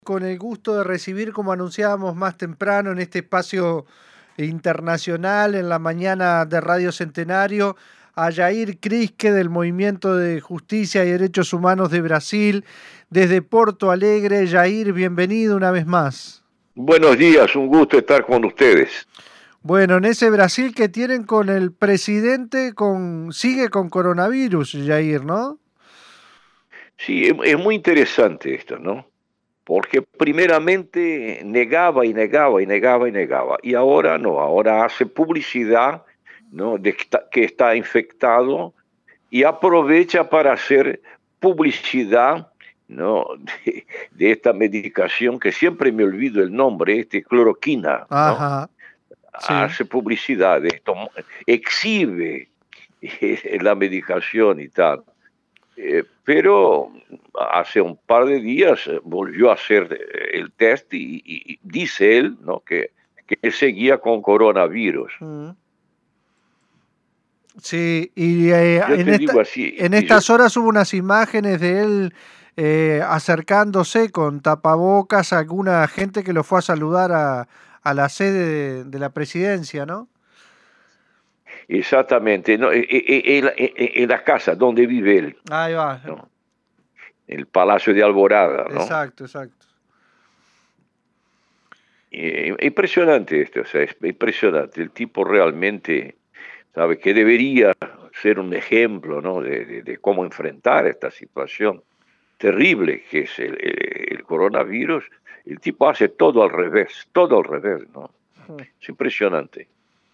Con el gusto de recibir, como anunciábamos más temprano, en este espacio internacional, en la mañana de Radio Centenario, a Jair Crisque del Movimiento de Justicia y Derechos Humanos de Brasil, desde Porto Alegre. Jair, bienvenido una vez más. Buenos días, un gusto estar con ustedes. Bueno, en ese Brasil que tienen con el presidente, sigue con coronavirus, Jair, ¿no? Sí, es muy interesante esto, ¿no? Porque primeramente negaba y negaba y negaba y negaba. Y ahora no, ahora hace publicidad, ¿no? De que está infectado y aprovecha para hacer publicidad, ¿no? De esta medicación que siempre me olvido el nombre, cloroquina, ¿no? Ajá, sí. Hace publicidad de esto, exhibe la medicación y tal. Pero hace un par de días volvió a hacer el test y dice él, ¿no? que él seguía con coronavirus. Mm. Sí, y Yo te digo así, en estas horas hubo unas imágenes de él acercándose con tapabocas a alguna gente que lo fue a saludar a la sede de la presidencia, ¿no? exactamente, ¿no? En la casa donde vive él, Ahí va. ¿no? El Palacio de Alborada, ¿no? Exacto, exacto. Impresionante esto, o sea, es impresionante. El tipo realmente sabe que debería ser un ejemplo, ¿no? de cómo enfrentar esta situación terrible que es el coronavirus. El tipo hace todo al revés, ¿no? Es impresionante.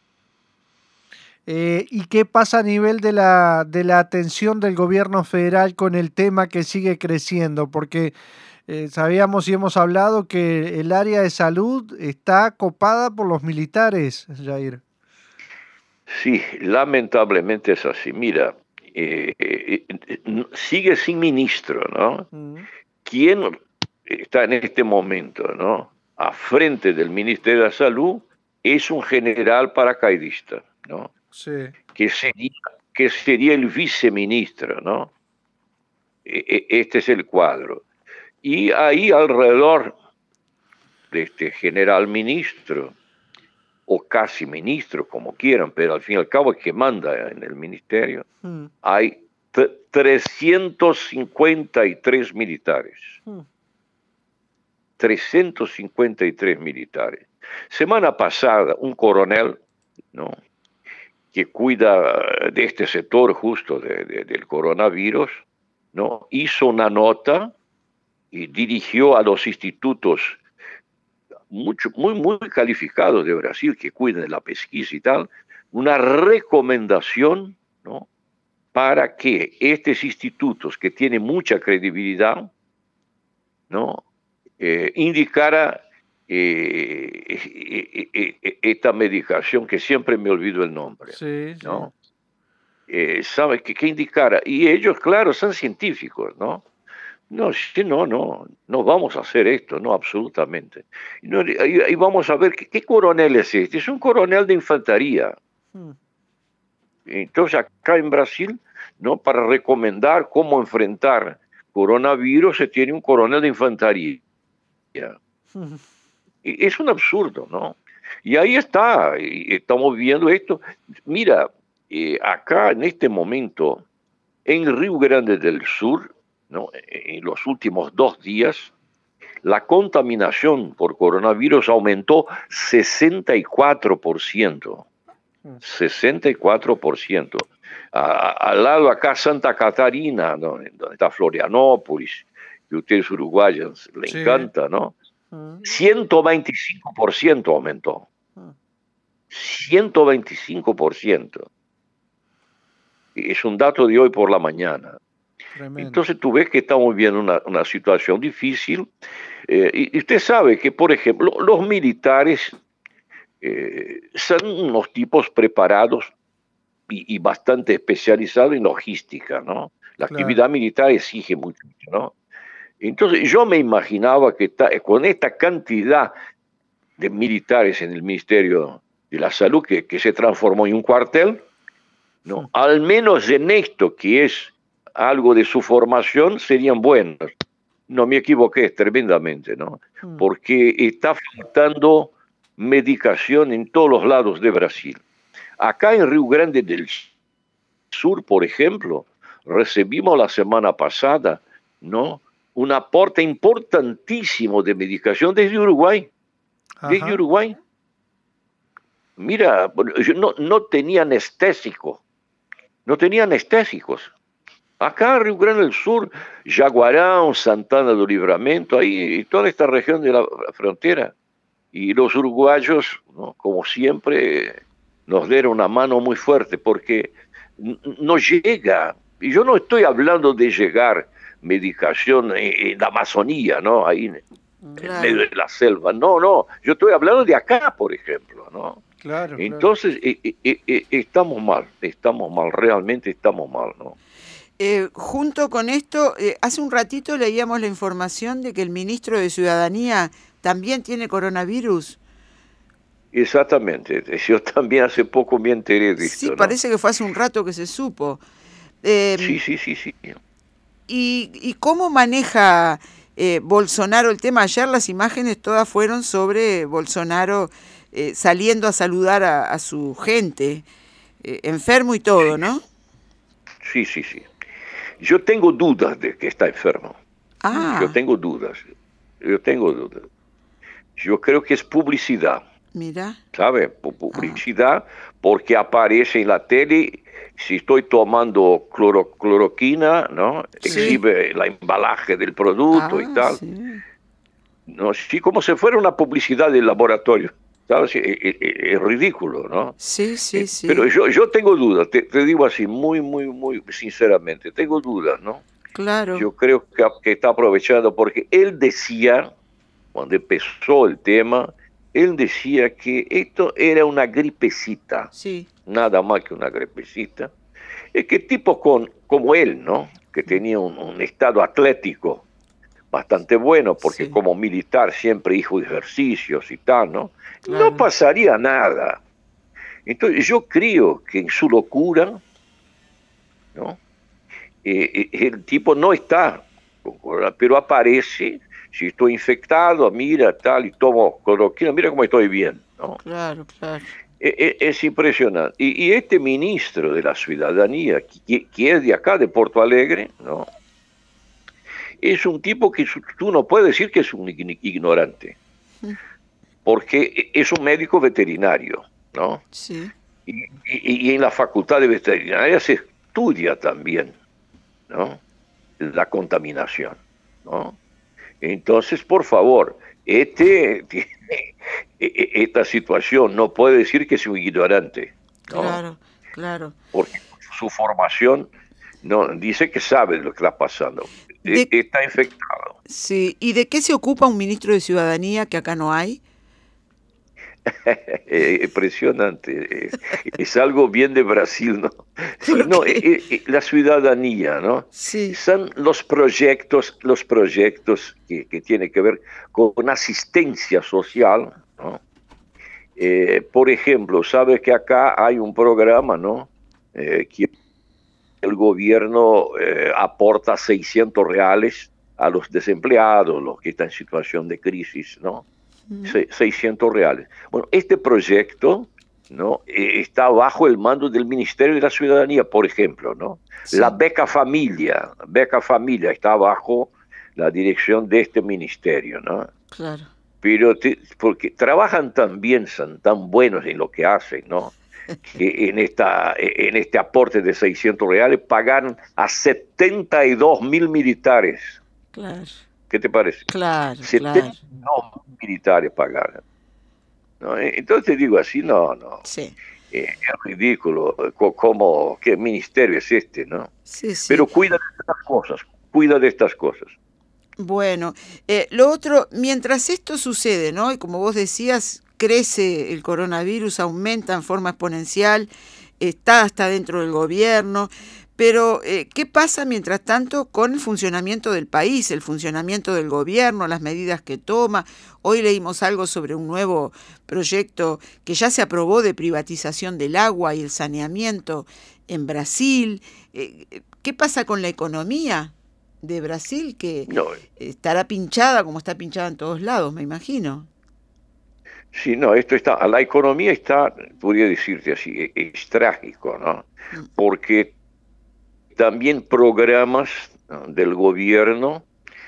¿Y qué pasa a nivel de la atención del gobierno federal con el tema que sigue creciendo? Porque sabíamos y hemos hablado que el área de salud está copada por los militares, Jair. Sí, lamentablemente es así. Mira, sigue sin ministro, ¿no? Mm, ¿Quién está en este momento, ¿no? A frente del Ministerio de la Salud es un general paracaidista, ¿no? sí. Que sería, que sería el viceministro, ¿no? Este es el cuadro. Y ahí alrededor de este general ministro, o casi ministro, como quieran, pero al fin y al cabo es que manda en el ministerio, Mm, hay 353 militares. mm, 353 militares. Semana pasada, un coronel, ¿no? que cuida de este sector justo del coronavirus, ¿no? hizo una nota y dirigió a los institutos muy calificados de Brasil que cuiden de la pesquisa y tal, una recomendación, ¿no? para que estos institutos que tienen mucha credibilidad, ¿no? Indicara esta medicación que siempre me olvido el nombre, sí, sí. ¿no? ¿Sabe qué indicara? Y ellos, claro, son científicos, ¿no? No, sí, no vamos a hacer esto, no, absolutamente. No, y vamos a ver, ¿qué coronel es este? Es un coronel de infantería. Mm, Entonces, acá en Brasil, ¿no? Para recomendar cómo enfrentar coronavirus, se tiene un coronel de infantería. mm, Es un absurdo, ¿no? Y ahí está, y estamos viendo esto. Mira, acá en este momento, en Río Grande del Sur, ¿no? En los últimos 2 días, la contaminación por coronavirus aumentó 64%. mm. 64%. Al lado acá Santa Catarina, ¿no? Donde está Florianópolis, que a ustedes uruguayos le Sí. encanta, ¿no? Mm, 125% aumentó. mm. 125%. Es un dato de hoy por la mañana. Tremendo. Entonces tú ves que estamos viendo una situación difícil. Y usted sabe que, por ejemplo, los militares son unos tipos preparados y bastante especializados en logística, ¿no? La Claro. actividad militar exige mucho, ¿no? Entonces yo me imaginaba que con esta cantidad de militares en el Ministerio de la Salud que se transformó en un cuartel, Mm, ¿no? Al menos en esto, que es algo de su formación, serían buenos. No, me equivoqué tremendamente, ¿no? Porque está faltando medicación en todos los lados de Brasil. Acá en Río Grande del Sur, por ejemplo, recibimos la semana pasada, ¿no? Un aporte importantísimo de medicación desde Uruguay. Desde Ajá. Uruguay. Mira, yo no tenía anestésico, no tenía anestésicos. Acá en Río Grande del Sur, Jaguarão, Santana do Livramento, ahí toda esta región de la frontera. Y los uruguayos, ¿no? Como siempre, nos dieron una mano muy fuerte porque no llega, y yo no estoy hablando de llegar medicación en la Amazonía, ¿no? Ahí en medio Claro. de la selva, no, yo estoy hablando de acá, por ejemplo, ¿no? Claro, claro. Entonces, estamos mal, realmente estamos mal, ¿no? Junto con esto, hace un ratito leíamos la información de que el ministro de Ciudadanía también tiene coronavirus. Exactamente, yo también hace poco me enteré de Sí, esto, ¿no? parece que fue hace un rato que se supo. Sí, Eh, sí, sí, sí. ¿Y cómo maneja Bolsonaro el tema? Ayer las imágenes todas fueron sobre Bolsonaro saliendo a saludar a su gente, enfermo y todo, ¿no? Sí, sí, sí. Yo tengo dudas de que está enfermo. Yo Ah, tengo dudas. Yo tengo dudas. Yo creo que es publicidad, mira. ¿sabe? Ah, Publicidad porque aparece en la tele. Si estoy tomando cloroquina, ¿no? sí. Exhibe la embalaje del producto y Ah, tal. sí. ¿No? Sí, como si fuera una publicidad del laboratorio. ¿Sabes? Es ridículo, ¿no? Sí, sí, Pero sí. yo tengo dudas, te digo así, muy sinceramente, tengo dudas, ¿no? Claro. Yo creo que está aprovechando porque él decía, cuando empezó el tema, él decía que esto era una gripecita, Sí. nada más que una gripecita. Es que tipos como él, ¿no? Que tenía un estado atlético bastante bueno, porque Sí, como militar siempre hizo ejercicios y tal, ¿no? No claro. pasaría nada. Entonces yo creo que en su locura, ¿no? El tipo no está, pero aparece, si estoy infectado, mira tal, y tomo cloroquina, mira cómo estoy bien, ¿no? Claro, claro. Es impresionante. Y este ministro de la Ciudadanía, que es de acá, de Porto Alegre, ¿no? Es un tipo que tú no puedes decir que es un ignorante, Mm, porque es un médico veterinario, ¿no? sí, Y en la facultad de veterinaria se estudia también, ¿no? La contaminación, ¿no? Entonces, por favor, esta situación no puede decir que es un ignorante, ¿no? claro, claro. Porque su formación no dice que sabe lo que está pasando. De, Está infectado. sí, ¿y de qué se ocupa un ministro de Ciudadanía que acá no hay? Impresionante. Es algo bien de Brasil, ¿no? Sí, ¿Por no, qué? la ciudadanía, ¿no? Sí, Son los proyectos que tienen que ver con asistencia social, ¿no? Por ejemplo, sabes que acá hay un programa, ¿no? Que el gobierno aporta 600 reales a los desempleados, los que están en situación de crisis, ¿no? 600 reales. Bueno, este proyecto, ¿no? Está bajo el mando del Ministerio de la Ciudadanía, por ejemplo, ¿no? La sí, Beca Familia está bajo la dirección de este ministerio, ¿no? claro. Pero porque trabajan tan bien, son tan buenos en lo que hacen, ¿no? Que en este aporte de 600 reales pagan a 72.000 militares. Claro, ¿Qué te parece? claro, claro. 72 militares pagaron, ¿no? Entonces te digo así, no. Sí, Es ridículo. ¿Cómo, qué ministerio es este, no? sí, sí. Pero cuida de estas cosas, cuida de estas cosas. Bueno, lo otro, mientras esto sucede, ¿no? Y como vos decías, crece el coronavirus, aumenta en forma exponencial, está hasta dentro del gobierno, pero ¿qué pasa mientras tanto con el funcionamiento del país, el funcionamiento del gobierno, las medidas que toma? Hoy leímos algo sobre un nuevo proyecto que ya se aprobó de privatización del agua y el saneamiento en Brasil. ¿Qué pasa con la economía? de Brasil, que No, estará pinchada como está pinchada en todos lados, me imagino. sí, no, esto está, la economía está, podría decirte así, es trágico, ¿no? Mm. Porque también programas, ¿no?, del gobierno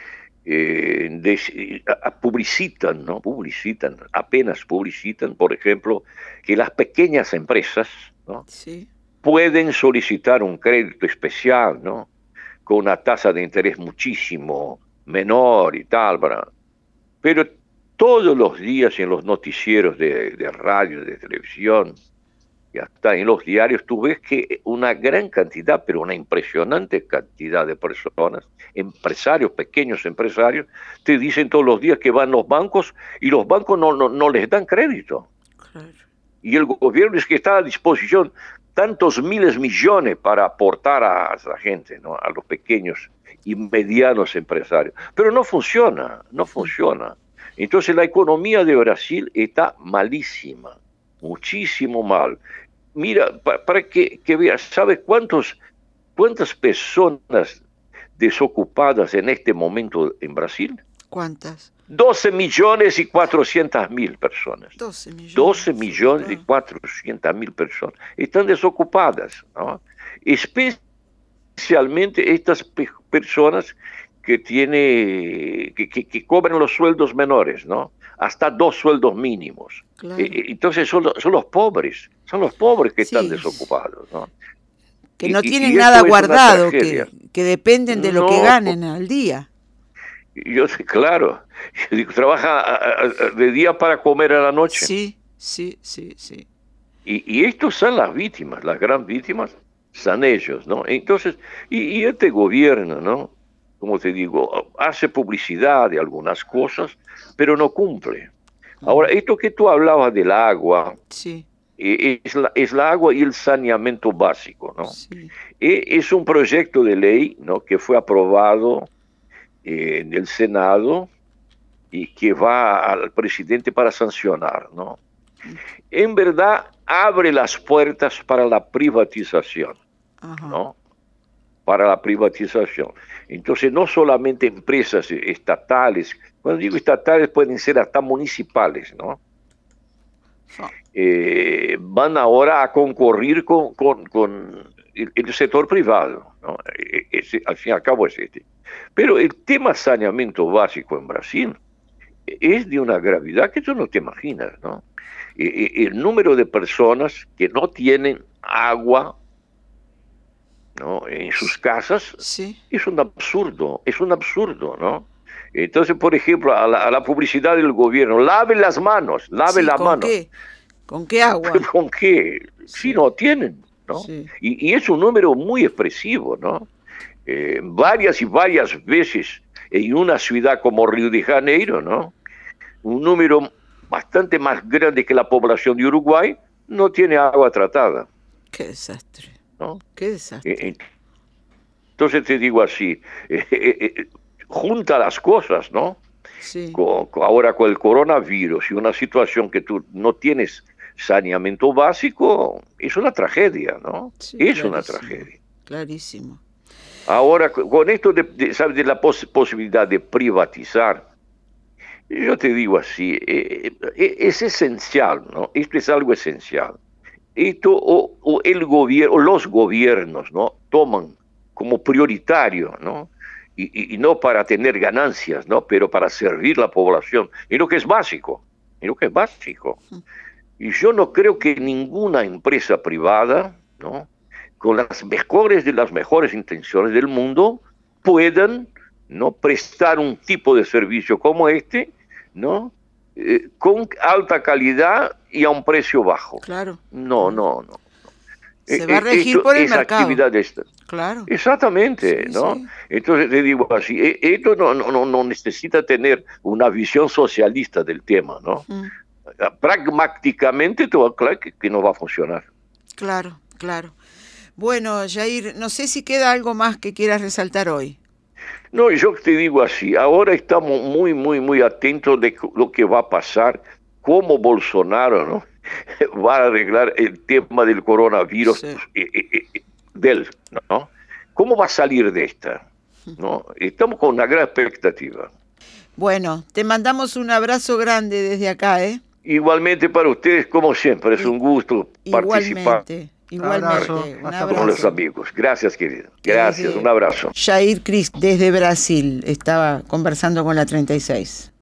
publicitan, ¿no? Publicitan, apenas publicitan, por ejemplo, que las pequeñas empresas, ¿no?, Sí, pueden solicitar un crédito especial, ¿no?, con una tasa de interés muchísimo menor y tal, pero todos los días en los noticieros de radio, de televisión, y hasta en los diarios, tú ves que una gran cantidad, pero una impresionante cantidad de personas, empresarios, pequeños empresarios, te dicen todos los días que van los bancos y los bancos no les dan crédito. claro. Y el gobierno es que está a disposición tantos miles millones para aportar a esa gente, ¿no?, a los pequeños y medianos empresarios. Pero no funciona, no funciona. Entonces la economía de Brasil está malísima, muchísimo mal. Mira, para que veas, ¿sabes cuántas personas desocupadas en este momento en Brasil? ¿Cuántas? 12.400.000 personas. 12 millones. 12.400.000 personas están desocupadas, ¿no? Especialmente estas personas que cobran los sueldos menores, ¿no? Hasta 2 sueldos mínimos. Claro. Entonces son los pobres que Sí. están desocupados, ¿no? Que no tienen Y nada esto es una guardado, tragedia. que dependen de lo que No, ganen al día. claro, yo digo, trabaja de día para comer a la noche. Sí, sí, sí, sí. Y estos son las víctimas, las gran víctimas son ellos, ¿no? Entonces, y este gobierno, ¿no?, como te digo, hace publicidad de algunas cosas, pero no cumple. Ahora, esto que tú hablabas del agua, Sí, es la agua y el saneamiento básico, ¿no? sí. Es un proyecto de ley, ¿no?, que fue aprobado en el Senado y que va al presidente para sancionar, ¿no? En verdad, abre las puertas para la privatización, Ajá. ¿no? Para la privatización. Entonces, no solamente empresas estatales, cuando digo estatales pueden ser hasta municipales, ¿no? Fa- Van ahora a concurrir con el sector privado, ¿no? Al fin y al cabo es este. Pero el tema saneamiento básico en Brasil es de una gravedad que tú no te imaginas, ¿no? El número de personas que no tienen agua, ¿no?, en sus casas Sí. es un absurdo, ¿no? Entonces, por ejemplo, a la publicidad del gobierno, lave las manos, lave Sí, las ¿con manos. qué? ¿Con qué agua? ¿Con qué? Si Sí, no tienen, ¿no? sí. Y es un número muy expresivo, ¿no? Varias y varias veces en una ciudad como Río de Janeiro, ¿no?, un número bastante más grande que la población de Uruguay no tiene agua tratada, Qué desastre. ¿no? Qué desastre. Entonces te digo así, junta las cosas, ¿no? Sí, Ahora con el coronavirus y una situación que tú no tienes saneamiento básico, es una tragedia, ¿no? sí, Es una clarísimo. tragedia. Clarísimo. Ahora, con esto ¿sabes?, de la posibilidad de privatizar, yo te digo así, es esencial, ¿no? Esto es algo esencial. Esto o el gobierno, o los gobiernos, ¿no?, toman como prioritario, ¿no? Y no para tener ganancias, ¿no?, pero para servir la población. Y lo que es básico, y lo que es básico. Y yo no creo que ninguna empresa privada, ¿no?, con las mejores intenciones del mundo, puedan, ¿no?, prestar un tipo de servicio como este, ¿no?, con alta calidad y a un precio bajo. Claro, No, claro. no, no. Se va a regir por el Esa mercado. actividad esta. Claro. Exactamente, Sí, ¿no? sí. Entonces te digo así, esto no necesita tener una visión socialista del tema, ¿no? Mm, Pragmáticamente te va a claro que no va a funcionar. claro, claro. Bueno, Jair, no sé si queda algo más que quieras resaltar hoy. No, yo te digo así, ahora estamos muy, muy, muy atentos de lo que va a pasar, cómo Bolsonaro, ¿no?, va a arreglar el tema del coronavirus Sí. de él, ¿no? ¿Cómo va a salir de esta? ¿no? Estamos con una gran expectativa. Bueno, te mandamos un abrazo grande desde acá, ¿eh? Igualmente para ustedes, como siempre, es un gusto participar Igualmente, un abrazo. con los amigos. Gracias, querido. Gracias, un abrazo. Jair Cris, desde Brasil, estaba conversando con la 36.